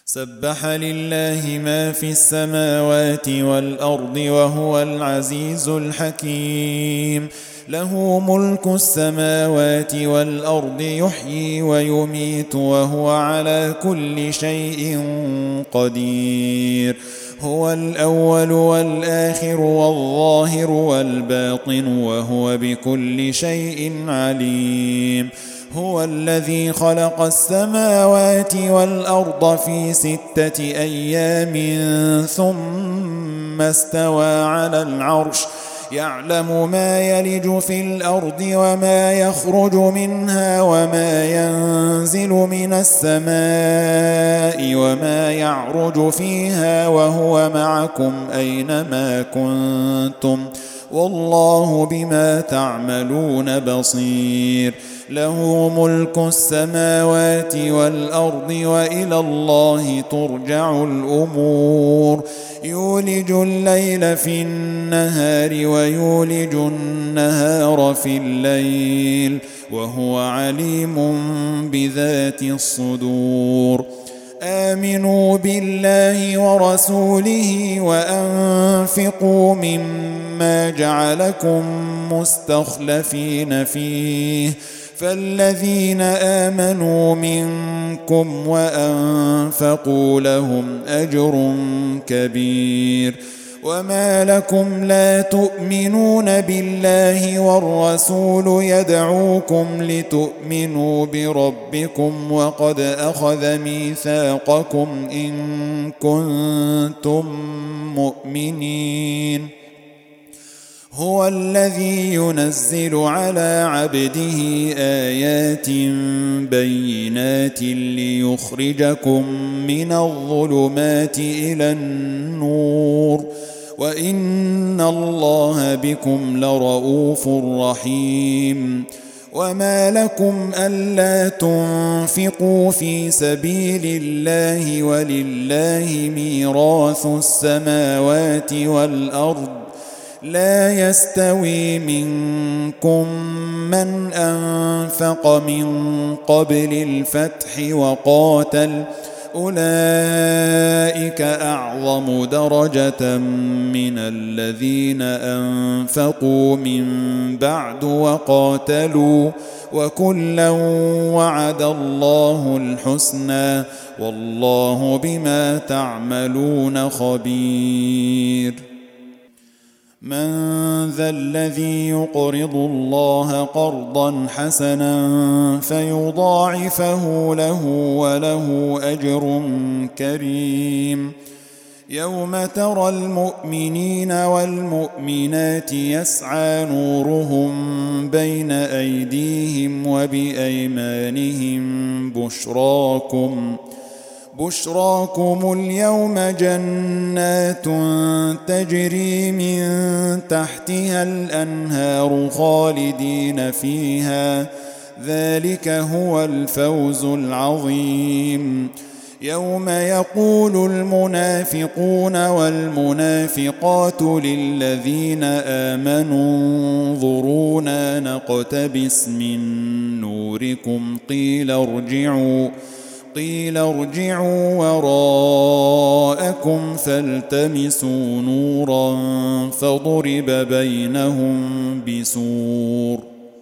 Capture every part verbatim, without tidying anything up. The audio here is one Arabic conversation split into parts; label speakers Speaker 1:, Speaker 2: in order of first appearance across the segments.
Speaker 1: سبح لله ما في السماوات والأرض وهو العزيز الحكيم. له ملك السماوات والأرض يحيي ويميت وهو على كل شيء قدير. هو الأول والآخر والظاهر والباطن وهو بكل شيء عليم. هو الذي خلق السماوات والأرض في ستة أيام ثم استوى على العرش يعلم ما يلج في الأرض وما يخرج منها وما ينزل من السماء وما يعرج فيها وهو معكم أينما كنتم والله بما تعملون بصير. له ملك السماوات والأرض وإلى الله ترجع الأمور. يولج الليل في النهار ويولج النهار في الليل وهو عليم بذات الصدور. آمنوا بالله ورسوله وأنفقوا مما جعلكم مستخلفين فيه فالذين آمنوا منكم وأنفقوا لهم أجر كبير. وما لكم لا تؤمنون بالله والرسول يدعوكم لتؤمنوا بربكم وقد أخذ ميثاقكم إن كنتم مؤمنين. هو الذي ينزل على عبده آيات بينات ليخرجكم من الظلمات إلى النور وإن الله بكم لرؤوف رحيم. وما لكم ألا تنفقوا في سبيل الله ولله ميراث السماوات والأرض لا يستوي منكم من أنفق من قبل الفتح وقاتل أولئك أعظم درجة من الذين أنفقوا من بعد وقاتلوا وكلا وعد الله الحسنى والله بما تعملون خبير. من ذا الذي يقرض الله قرضا حسنا فيضاعفه له وله أجر كريم. يوم ترى المؤمنين والمؤمنات يسعى نورهم بين أيديهم وبأيمانهم بشراكم بشراكم اليوم جنات تجري من تحتها الأنهار خالدين فيها ذلك هو الفوز العظيم. يوم يقول المنافقون والمنافقات للذين آمنوا انظرونا نقتبس من نوركم قيل ارجعوا قيل ارجعوا وراءكم فالتمسوا نورا فضرب بينهم بسور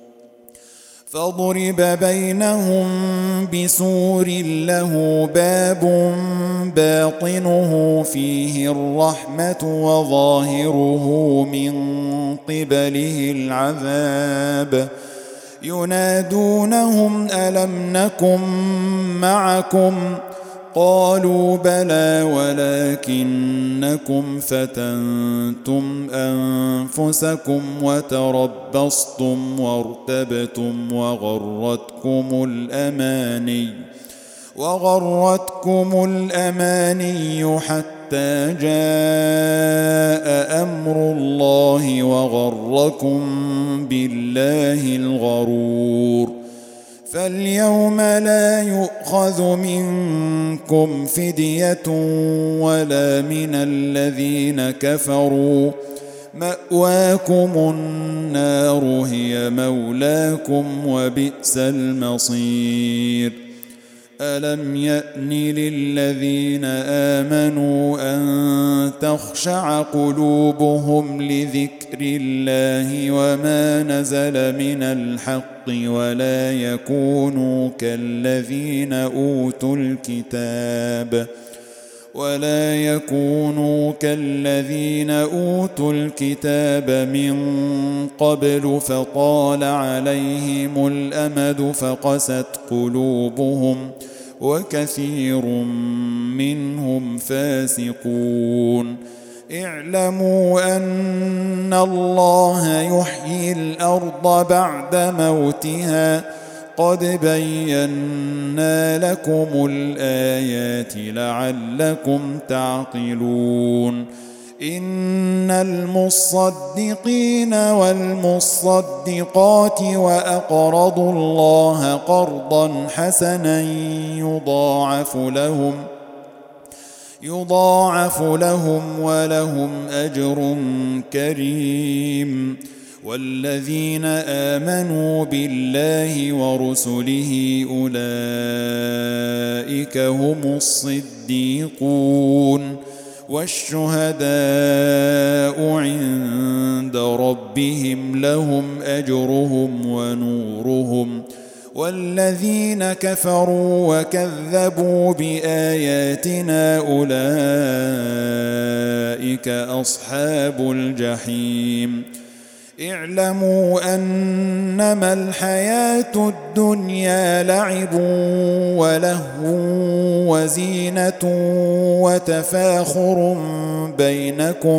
Speaker 1: فضرب بينهم بسور له باب باطنه فيه الرحمة وظاهره من قبله العذاب. ينادونهم ألم نكن معكم قالوا بلى ولكنكم فتنتم أنفسكم وتربصتم وارتبتم وغرتكم الأماني وغرتكم الأماني حتى جاء أمر الله وغركم بالله الغرور. فاليوم لا يؤخذ منكم فدية ولا من الذين كفروا مأواكم النار هي مولاكم وبئس المصير. ألم يأن للذين آمنوا أن تخشع قلوبهم لذكر الله وما نزل من الحق ولا يكونوا كالذين أوتوا الكتاب ولا يكونوا كالذين أوتوا الكتاب من قبل فطال عليهم الأمد فقست قلوبهم وكثير منهم فاسقون اعلموا أن الله يحيي الأرض بعد موتها قد بينا لكم الآيات لعلكم تعقلون إن المصدقين والمصدقات وأقرضوا الله قرضا حسنا يضاعف لهم يضاعف لهم ولهم أجر كريم والذين آمنوا بالله ورسله أولئك هم الصديقون والشهداء عند ربهم لهم أجرهم ونورهم والذين كفروا وكذبوا بآياتنا أولئك أصحاب الجحيم اعلموا أنما الحياة الدنيا لعب ولهو وزينة وتفاخر بينكم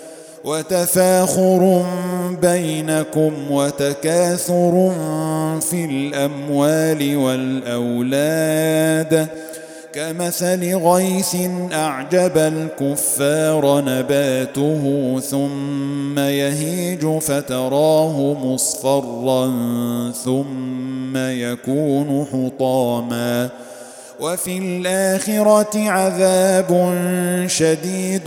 Speaker 1: وتفاخر بينكم وتكاثر في الأموال والأولاد كمثل غيث أعجب الكفار نباته ثم يهيج فتراه مصفرا ثم يكون حطاما وفي الآخرة عذاب شديد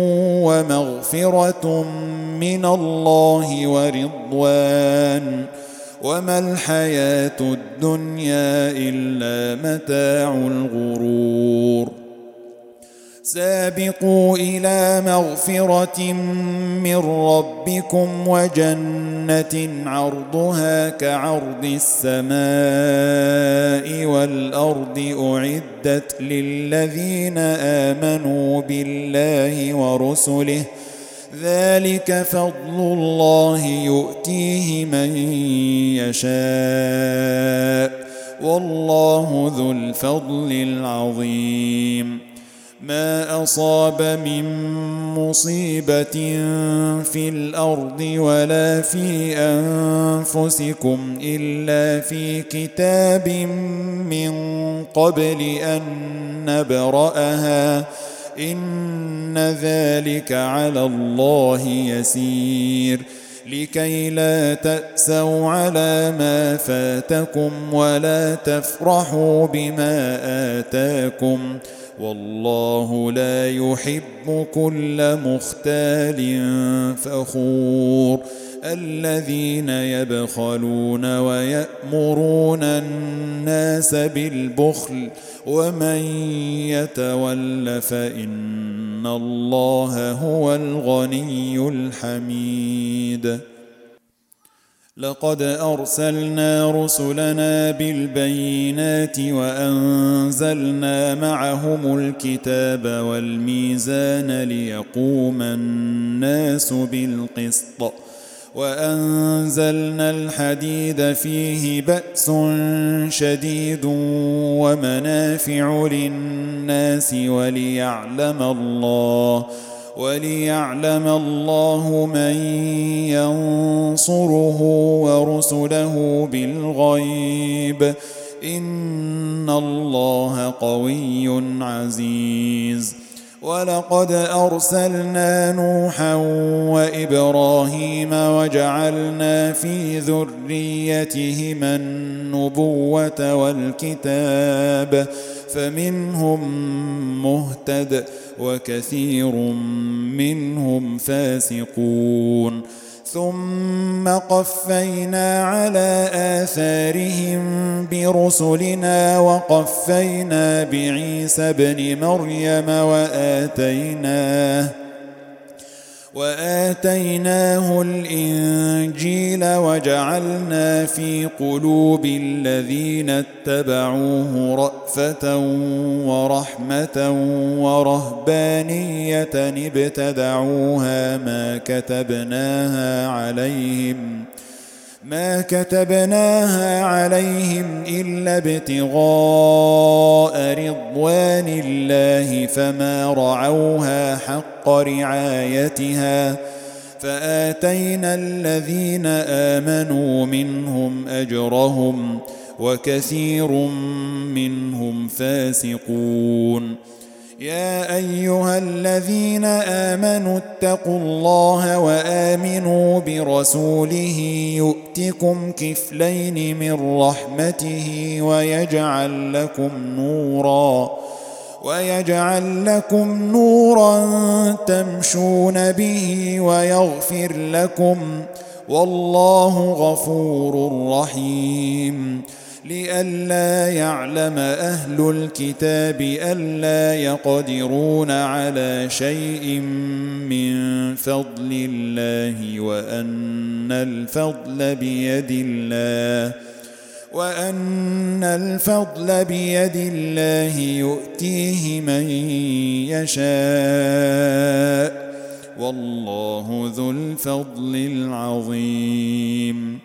Speaker 1: ومغفرة من الله ورضوان وما الحياة الدنيا إلا متاع الغرور سابقوا إلى مغفرة من ربكم وجنة عرضها كعرض السماء والأرض أعدت للذين آمنوا بالله ورسله ذلك فضل الله يؤتيه من يشاء والله ذو الفضل العظيم ما أصاب من مصيبة في الأرض ولا في أنفسكم إلا في كتاب من قبل أن نبرأها إن ذلك على الله يسير لكي لا تأسوا على ما فاتكم ولا تفرحوا بما آتاكم والله لا يحب كل مختال فخور الذين يبخلون ويأمرون الناس بالبخل ومن يتول فإن الله هو الغني الحميد لقد أرسلنا رسلنا بالبينات وأنزلنا معهم الكتاب والميزان ليقوم الناس بالقسط وأنزلنا الحديد فيه بأس شديد ومنافع للناس وليعلم الله وليعلم الله من ينصره ورسله بالغيب إن الله قوي عزيز ولقد أرسلنا نوحا وإبراهيم وجعلنا في ذريتهما النبوة والكتاب فمنهم مهتد وكثير منهم فاسقون ثم قفينا على آثارهم برسلنا وقفينا بعيسى ابن مريم وآتيناه وآتيناه الإنجيل وجعلنا في قلوب الذين اتبعوه رأفة ورحمة ورهبانية ابتدعوها ما كتبناها عليهم ما كتبناها عليهم إلا ابتغاء رضوان الله فما رعوها حق رعايتها فآتينا الذين آمنوا منهم أجرهم وكثير منهم فاسقون. يا أيها الذين آمنوا اتقوا الله وآمنوا برسوله يؤتكم كفلين من رحمته ويجعل لكم نورا ويجعل لكم نورا تمشون به ويغفر لكم والله غفور رحيم. لئلا يعلم أهل الكتاب ألا يقدرون على شيء من فضل الله وأن الفضل بيد الله وأن الفضل بيد الله يؤتيه من يشاء والله ذو الفضل العظيم.